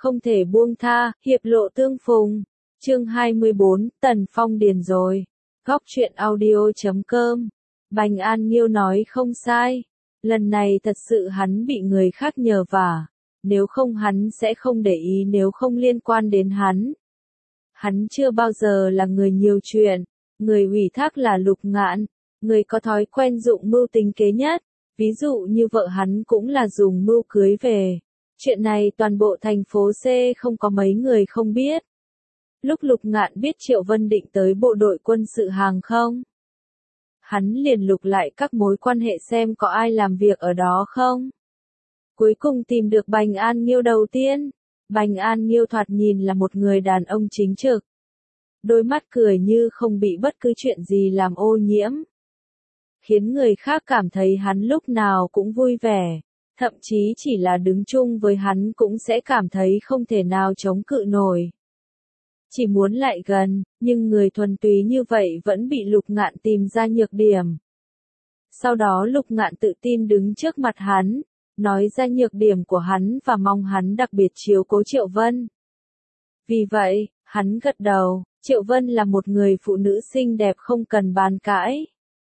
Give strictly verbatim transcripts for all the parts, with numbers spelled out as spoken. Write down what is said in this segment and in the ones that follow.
không thể buông tha, hiệp lộ tương phùng. Chương hai mươi bốn, Tần Phong điền rồi. Góc truyện audio chấm com. Bành An Nghiêu nói không sai. Lần này thật sự hắn bị người khác nhờ vả. Nếu không hắn sẽ không để ý, nếu không liên quan đến hắn. Hắn chưa bao giờ là người nhiều chuyện. Người ủy thác là Lục Ngạn. Người có thói quen dụng mưu tính kế nhất. Ví dụ như vợ hắn cũng là dùng mưu cưới về. Chuyện này toàn bộ thành phố C không có mấy người không biết. Lúc Lục Ngạn biết Triệu Vân định tới bộ đội quân sự hàng không, hắn liền lục lại các mối quan hệ xem có ai làm việc ở đó không. Cuối cùng tìm được Bành An Nghiêu đầu tiên. Bành An Nghiêu thoạt nhìn là một người đàn ông chính trực. Đôi mắt cười như không bị bất cứ chuyện gì làm ô nhiễm. Khiến người khác cảm thấy hắn lúc nào cũng vui vẻ. Thậm chí chỉ là đứng chung với hắn cũng sẽ cảm thấy không thể nào chống cự nổi. Chỉ muốn lại gần, nhưng người thuần túy như vậy vẫn bị Lục Ngạn tìm ra nhược điểm. Sau đó Lục Ngạn tự tin đứng trước mặt hắn, nói ra nhược điểm của hắn và mong hắn đặc biệt chiếu cố Triệu Vân. Vì vậy, hắn gật đầu, Triệu Vân là một người phụ nữ xinh đẹp không cần bàn cãi.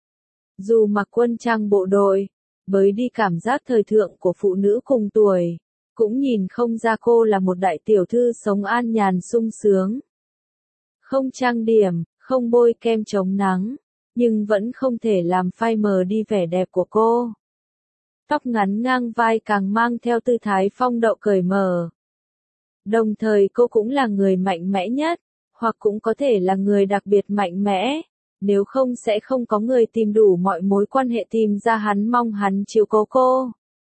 Dù mặc quân trang bộ đội, với đi cảm giác thời thượng của phụ nữ cùng tuổi, cũng nhìn không ra cô là một đại tiểu thư sống an nhàn sung sướng. Không trang điểm, không bôi kem chống nắng, nhưng vẫn không thể làm phai mờ đi vẻ đẹp của cô. Tóc ngắn ngang vai càng mang theo tư thái phong độ cởi mở. Đồng thời cô cũng là người mạnh mẽ nhất, hoặc cũng có thể là người đặc biệt mạnh mẽ, nếu không sẽ không có người tìm đủ mọi mối quan hệ tìm ra hắn mong hắn chiếu cố cô.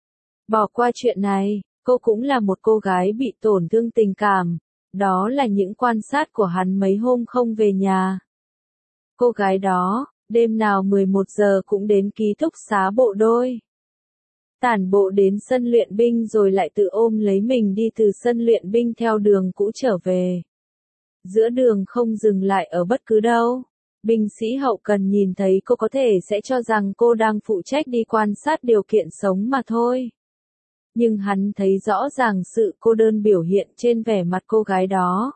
Bỏ qua chuyện này, cô cũng là một cô gái bị tổn thương tình cảm. Đó là những quan sát của hắn mấy hôm không về nhà. Cô gái đó, đêm nào mười một giờ cũng đến ký túc xá bộ đôi. Tản bộ đến sân luyện binh rồi lại tự ôm lấy mình đi từ sân luyện binh theo đường cũ trở về. Giữa đường không dừng lại ở bất cứ đâu. Binh sĩ hậu cần nhìn thấy cô có thể sẽ cho rằng cô đang phụ trách đi quan sát điều kiện sống mà thôi. Nhưng hắn thấy rõ ràng sự cô đơn biểu hiện trên vẻ mặt cô gái đó.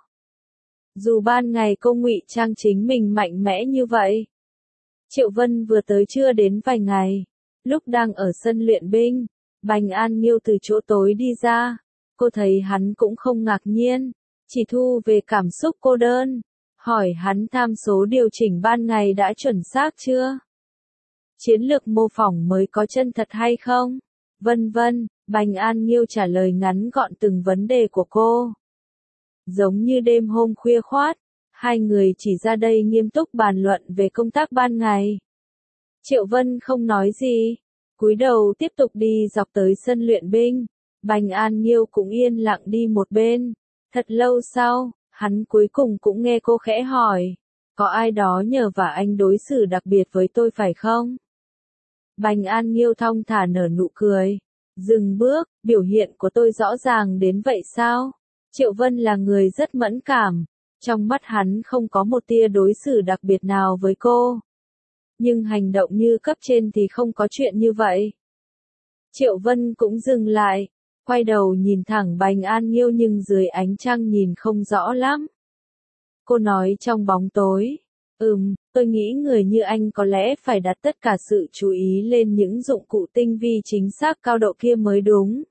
Dù ban ngày cô ngụy trang chính mình mạnh mẽ như vậy. Triệu Vân vừa tới chưa đến vài ngày. Lúc đang ở sân luyện binh, Bành An Nghiêu từ chỗ tối đi ra. Cô thấy hắn cũng không ngạc nhiên, chỉ thu về cảm xúc cô đơn. Hỏi hắn tham số điều chỉnh ban ngày đã chuẩn xác chưa? Chiến lược mô phỏng mới có chân thật hay không? Vân vân. Bành An Nghiêu trả lời ngắn gọn từng vấn đề của cô. Giống như đêm hôm khuya khoát, hai người chỉ ra đây nghiêm túc bàn luận về công tác ban ngày. Triệu Vân không nói gì, cúi đầu tiếp tục đi dọc tới sân luyện binh. Bành An Nghiêu cũng yên lặng đi một bên. Thật lâu sau, hắn cuối cùng cũng nghe cô khẽ hỏi, có ai đó nhờ vả anh đối xử đặc biệt với tôi phải không? Bành An Nghiêu thong thả nở nụ cười. Dừng bước, biểu hiện của tôi rõ ràng đến vậy sao? Triệu Vân là người rất mẫn cảm, trong mắt hắn không có một tia đối xử đặc biệt nào với cô. Nhưng hành động như cấp trên thì không có chuyện như vậy. Triệu Vân cũng dừng lại, quay đầu nhìn thẳng Bành An Nghiêu nhưng dưới ánh trăng nhìn không rõ lắm. Cô nói trong bóng tối, ừm, tôi nghĩ người như anh có lẽ phải đặt tất cả sự chú ý lên những dụng cụ tinh vi chính xác cao độ kia mới đúng.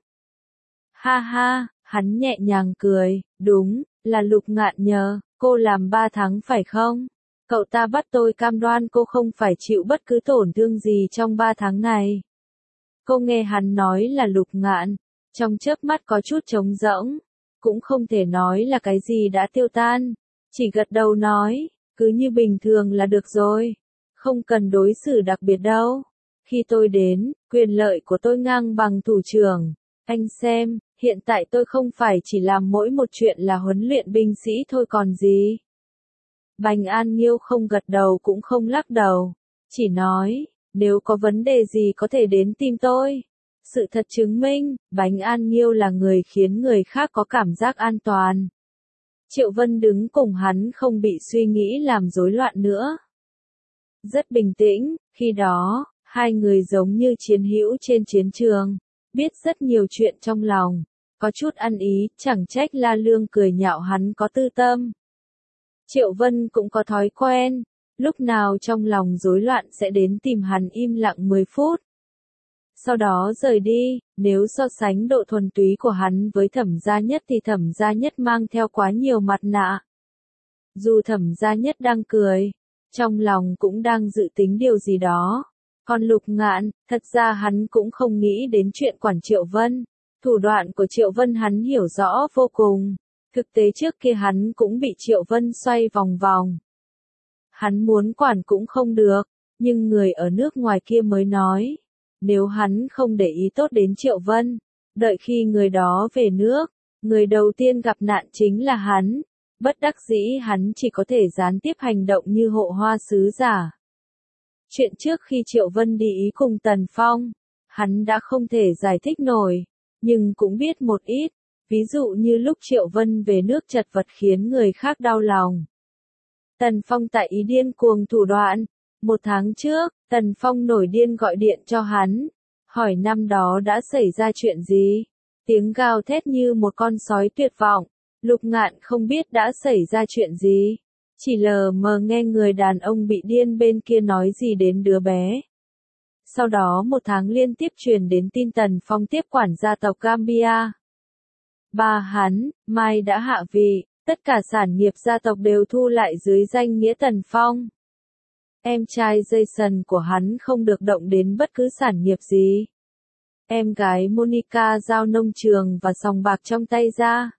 Ha ha, hắn nhẹ nhàng cười, đúng, là Lục Ngạn nhờ, cô làm ba tháng phải không? Cậu ta bắt tôi cam đoan cô không phải chịu bất cứ tổn thương gì trong ba tháng này. Cô nghe hắn nói là Lục Ngạn, trong chớp mắt có chút trống rỗng, cũng không thể nói là cái gì đã tiêu tan, chỉ gật đầu nói. Cứ như bình thường là được rồi. Không cần đối xử đặc biệt đâu. Khi tôi đến, quyền lợi của tôi ngang bằng thủ trưởng. Anh xem, hiện tại tôi không phải chỉ làm mỗi một chuyện là huấn luyện binh sĩ thôi còn gì. Bành An Nghiêu không gật đầu cũng không lắc đầu. Chỉ nói, nếu có vấn đề gì có thể đến tìm tôi. Sự thật chứng minh, Bành An Nghiêu là người khiến người khác có cảm giác an toàn. Triệu Vân đứng cùng hắn không bị suy nghĩ làm rối loạn nữa. Rất bình tĩnh, khi đó, hai người giống như chiến hữu trên chiến trường, biết rất nhiều chuyện trong lòng, có chút ăn ý, chẳng trách La Lương cười nhạo hắn có tư tâm. Triệu Vân cũng có thói quen, lúc nào trong lòng rối loạn sẽ đến tìm hắn im lặng mười phút. Sau đó rời đi, nếu so sánh độ thuần túy của hắn với Thẩm Gia Nhất thì Thẩm Gia Nhất mang theo quá nhiều mặt nạ. Dù Thẩm Gia Nhất đang cười, trong lòng cũng đang dự tính điều gì đó. Còn Lục Ngạn, thật ra hắn cũng không nghĩ đến chuyện quản Triệu Vân. Thủ đoạn của Triệu Vân hắn hiểu rõ vô cùng. Thực tế trước kia hắn cũng bị Triệu Vân xoay vòng vòng. Hắn muốn quản cũng không được, nhưng người ở nước ngoài kia mới nói. Nếu hắn không để ý tốt đến Triệu Vân, đợi khi người đó về nước, người đầu tiên gặp nạn chính là hắn. Bất đắc dĩ hắn chỉ có thể gián tiếp hành động như hộ hoa sứ giả. Chuyện trước khi Triệu Vân đi ý cùng Tần Phong, hắn đã không thể giải thích nổi, nhưng cũng biết một ít, ví dụ như lúc Triệu Vân về nước chật vật khiến người khác đau lòng. Tần Phong tại ý điên cuồng thủ đoạn, một tháng trước, Tần Phong nổi điên gọi điện cho hắn, hỏi năm đó đã xảy ra chuyện gì, tiếng gào thét như một con sói tuyệt vọng, Lục Ngạn không biết đã xảy ra chuyện gì. Chỉ lờ mờ nghe người đàn ông bị điên bên kia nói gì đến đứa bé. Sau đó một tháng liên tiếp truyền đến tin Tần Phong tiếp quản gia tộc Gambia. Ba hắn, Mai đã hạ vị, tất cả sản nghiệp gia tộc đều thu lại dưới danh nghĩa Tần Phong. Em trai Jason của hắn không được động đến bất cứ sản nghiệp gì. Em gái Monica giao nông trường và sòng bạc trong tay ra.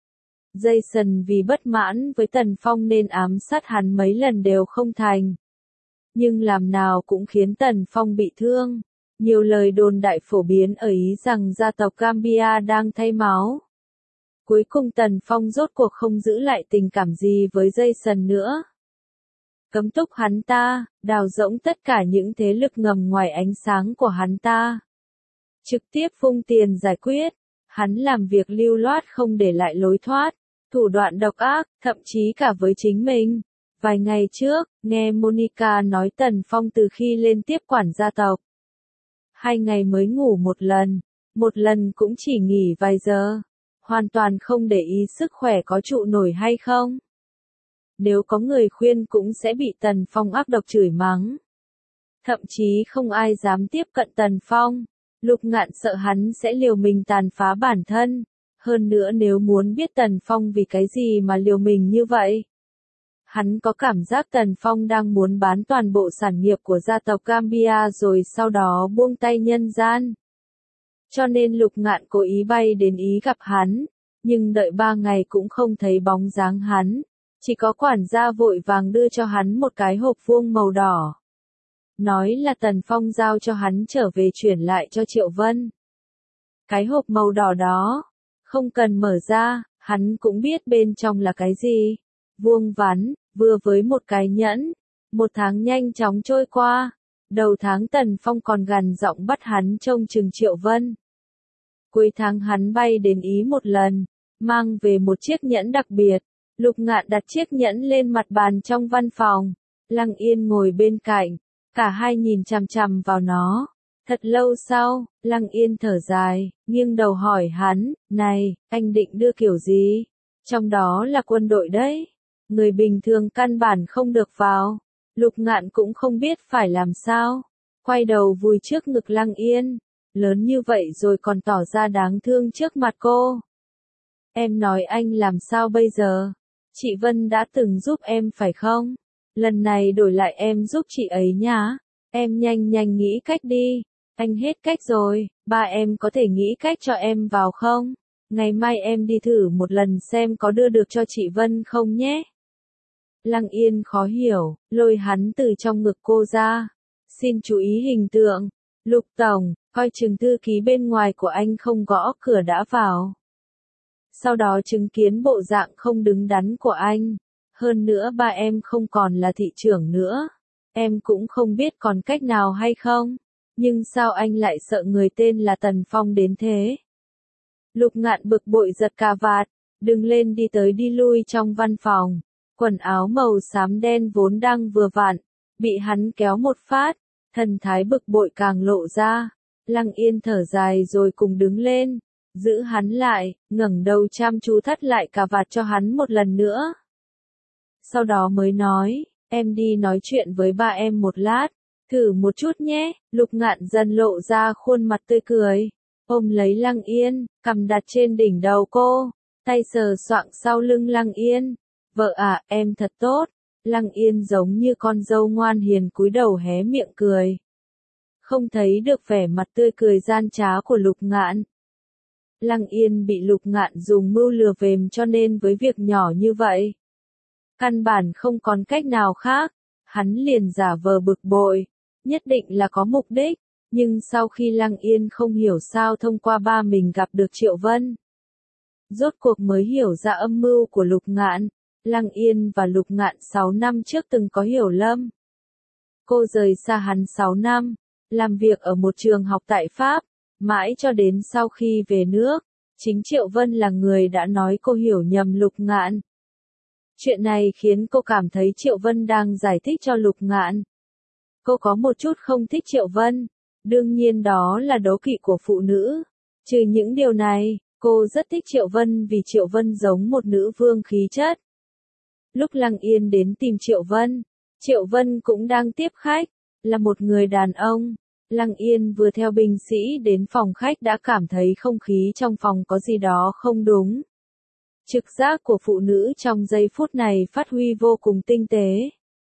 Jason vì bất mãn với Tần Phong nên ám sát hắn mấy lần đều không thành. Nhưng làm nào cũng khiến Tần Phong bị thương. Nhiều lời đồn đại phổ biến ở Ý rằng gia tộc Gambia đang thay máu. Cuối cùng Tần Phong rốt cuộc không giữ lại tình cảm gì với Jason nữa. Cấm túc hắn ta, đào rỗng tất cả những thế lực ngầm ngoài ánh sáng của hắn ta. Trực tiếp phung tiền giải quyết. Hắn làm việc lưu loát không để lại lối thoát. Thủ đoạn độc ác, thậm chí cả với chính mình. Vài ngày trước, nghe Monica nói Tần Phong từ khi lên tiếp quản gia tộc. Hai ngày mới ngủ một lần, một lần cũng chỉ nghỉ vài giờ. Hoàn toàn không để ý sức khỏe có trụ nổi hay không. Nếu có người khuyên cũng sẽ bị Tần Phong ác độc chửi mắng. Thậm chí không ai dám tiếp cận Tần Phong. Lục Ngạn sợ hắn sẽ liều mình tàn phá bản thân. Hơn nữa nếu muốn biết Tần Phong vì cái gì mà liều mình như vậy. Hắn có cảm giác Tần Phong đang muốn bán toàn bộ sản nghiệp của gia tộc Gambia rồi sau đó buông tay nhân gian. Cho nên Lục Ngạn cố ý bay đến Ý gặp hắn, nhưng đợi ba ngày cũng không thấy bóng dáng hắn. Chỉ có quản gia vội vàng đưa cho hắn một cái hộp vuông màu đỏ. Nói là Tần Phong giao cho hắn trở về chuyển lại cho Triệu Vân. Cái hộp màu đỏ đó, không cần mở ra, hắn cũng biết bên trong là cái gì. Vuông vắn, vừa với một cái nhẫn. Một tháng nhanh chóng trôi qua. Đầu tháng Tần Phong còn gằn giọng bắt hắn trông chừng Triệu Vân. Cuối tháng hắn bay đến Ý một lần, mang về một chiếc nhẫn đặc biệt. Lục Ngạn đặt chiếc nhẫn lên mặt bàn trong văn phòng. Lăng Yên ngồi bên cạnh, cả hai nhìn chằm chằm vào nó. Thật lâu sau, Lăng Yên thở dài, nghiêng đầu hỏi hắn, này, anh định đưa kiểu gì? Trong đó là quân đội đấy. Người bình thường căn bản không được vào. Lục Ngạn cũng không biết phải làm sao. Quay đầu vùi trước ngực Lăng Yên. Lớn như vậy rồi còn tỏ ra đáng thương trước mặt cô. Em nói anh làm sao bây giờ? Chị Vân đã từng giúp em phải không? Lần này đổi lại em giúp chị ấy nhá. Em nhanh nhanh nghĩ cách đi. Anh hết cách rồi, ba em có thể nghĩ cách cho em vào không? Ngày mai em đi thử một lần xem có đưa được cho chị Vân không nhé. Lăng Yên khó hiểu, lôi hắn từ trong ngực cô ra. Xin chú ý hình tượng. Lục Tổng, coi chừng thư ký bên ngoài của anh không gõ cửa đã vào. Sau đó chứng kiến bộ dạng không đứng đắn của anh. Hơn nữa ba em không còn là thị trưởng nữa. Em cũng không biết còn cách nào hay không. Nhưng sao anh lại sợ người tên là Tần Phong đến thế? Lục Ngạn bực bội giật cà vạt, đứng lên đi tới đi lui trong văn phòng. Quần áo màu xám đen vốn đang vừa vặn, bị hắn kéo một phát, thần thái bực bội càng lộ ra. Lăng Yên thở dài rồi cùng đứng lên, giữ hắn lại, ngẩng đầu chăm chú thắt lại cà vạt cho hắn một lần nữa. Sau đó mới nói, em đi nói chuyện với ba em một lát, thử một chút nhé. Lục Ngạn dần lộ ra khuôn mặt tươi cười, ôm lấy Lăng Yên, cầm đặt trên đỉnh đầu cô, tay sờ soạng sau lưng Lăng Yên. Vợ à, em thật tốt. Lăng Yên giống như con dâu ngoan hiền cúi đầu hé miệng cười. Không thấy được vẻ mặt tươi cười gian trá của Lục Ngạn. Lăng Yên bị Lục Ngạn dùng mưu lừa vềm cho nên với việc nhỏ như vậy, căn bản không còn cách nào khác, hắn liền giả vờ bực bội, nhất định là có mục đích, nhưng sau khi Lăng Yên không hiểu sao thông qua ba mình gặp được Triệu Vân, rốt cuộc mới hiểu ra âm mưu của Lục Ngạn. Lăng Yên và Lục Ngạn sáu năm trước từng có hiểu lầm. Cô rời xa hắn sáu năm, làm việc ở một trường học tại Pháp, mãi cho đến sau khi về nước, chính Triệu Vân là người đã nói cô hiểu nhầm Lục Ngạn. Chuyện này khiến cô cảm thấy Triệu Vân đang giải thích cho Lục Ngạn. Cô có một chút không thích Triệu Vân, đương nhiên đó là đố kỵ của phụ nữ. Trừ những điều này, cô rất thích Triệu Vân vì Triệu Vân giống một nữ vương khí chất. Lúc Lăng Yên đến tìm Triệu Vân, Triệu Vân cũng đang tiếp khách, là một người đàn ông. Lăng Yên vừa theo binh sĩ đến phòng khách đã cảm thấy không khí trong phòng có gì đó không đúng. Trực giác của phụ nữ trong giây phút này phát huy vô cùng tinh tế.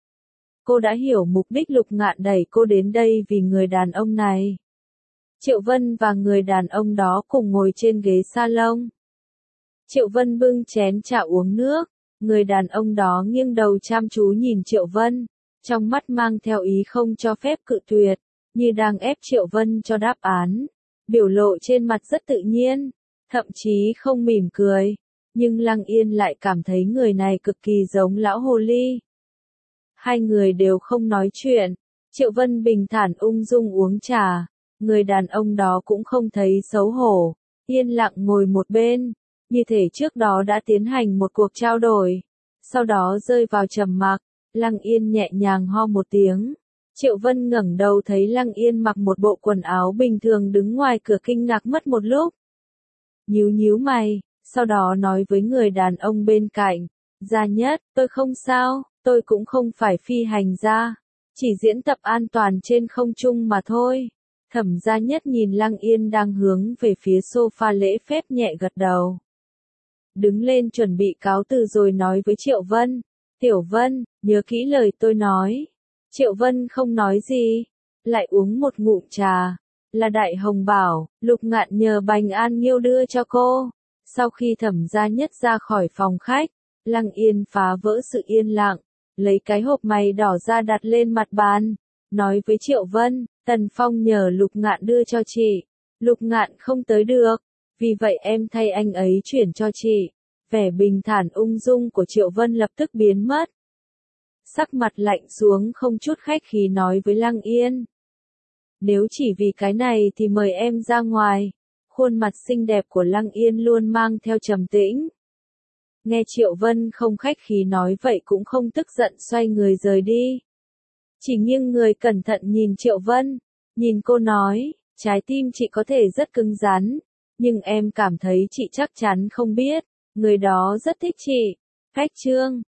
Cô đã hiểu mục đích Lục Ngạn đẩy cô đến đây vì người đàn ông này. Triệu Vân và người đàn ông đó cùng ngồi trên ghế salon. Triệu Vân bưng chén trà uống nước, người đàn ông đó nghiêng đầu chăm chú nhìn Triệu Vân, trong mắt mang theo ý không cho phép cự tuyệt, như đang ép Triệu Vân cho đáp án. Biểu lộ trên mặt rất tự nhiên, thậm chí không mỉm cười, nhưng Lăng Yên lại cảm thấy người này cực kỳ giống lão hồ ly. Hai người đều không nói chuyện, Triệu Vân bình thản ung dung uống trà, người đàn ông đó cũng không thấy xấu hổ, yên lặng ngồi một bên, như thể trước đó đã tiến hành một cuộc trao đổi, sau đó rơi vào trầm mặc. Lăng Yên nhẹ nhàng ho một tiếng. Triệu Vân ngẩng đầu thấy Lăng Yên mặc một bộ quần áo bình thường đứng ngoài cửa kinh ngạc mất một lúc. Nhíu nhíu mày, sau đó nói với người đàn ông bên cạnh, Gia Nhất, tôi không sao, tôi cũng không phải phi hành gia, chỉ diễn tập an toàn trên không trung mà thôi. Thẩm Gia Nhất nhìn Lăng Yên đang hướng về phía sofa lễ phép nhẹ gật đầu. Đứng lên chuẩn bị cáo từ rồi nói với Triệu Vân, Tiểu Vân, nhớ kỹ lời tôi nói. Triệu Vân không nói gì, lại uống một ngụm trà, là Đại Hồng bảo, Lục Ngạn nhờ Bành An Nghiêu đưa cho cô. Sau khi Thẩm Gia Nhất ra khỏi phòng khách, Lăng Yên phá vỡ sự yên lặng, lấy cái hộp mày đỏ ra đặt lên mặt bàn, nói với Triệu Vân, Tần Phong nhờ Lục Ngạn đưa cho chị, Lục Ngạn không tới được, vì vậy em thay anh ấy chuyển cho chị. Vẻ bình thản ung dung của Triệu Vân lập tức biến mất. Sắc mặt lạnh xuống không chút khách khí nói với Lăng Yên. Nếu chỉ vì cái này thì mời em ra ngoài. Khuôn mặt xinh đẹp của Lăng Yên luôn mang theo trầm tĩnh. Nghe Triệu Vân không khách khí nói vậy cũng không tức giận xoay người rời đi. Chỉ nghiêng người cẩn thận nhìn Triệu Vân, nhìn cô nói, trái tim chị có thể rất cứng rắn, nhưng em cảm thấy chị chắc chắn không biết, người đó rất thích chị. Khách trương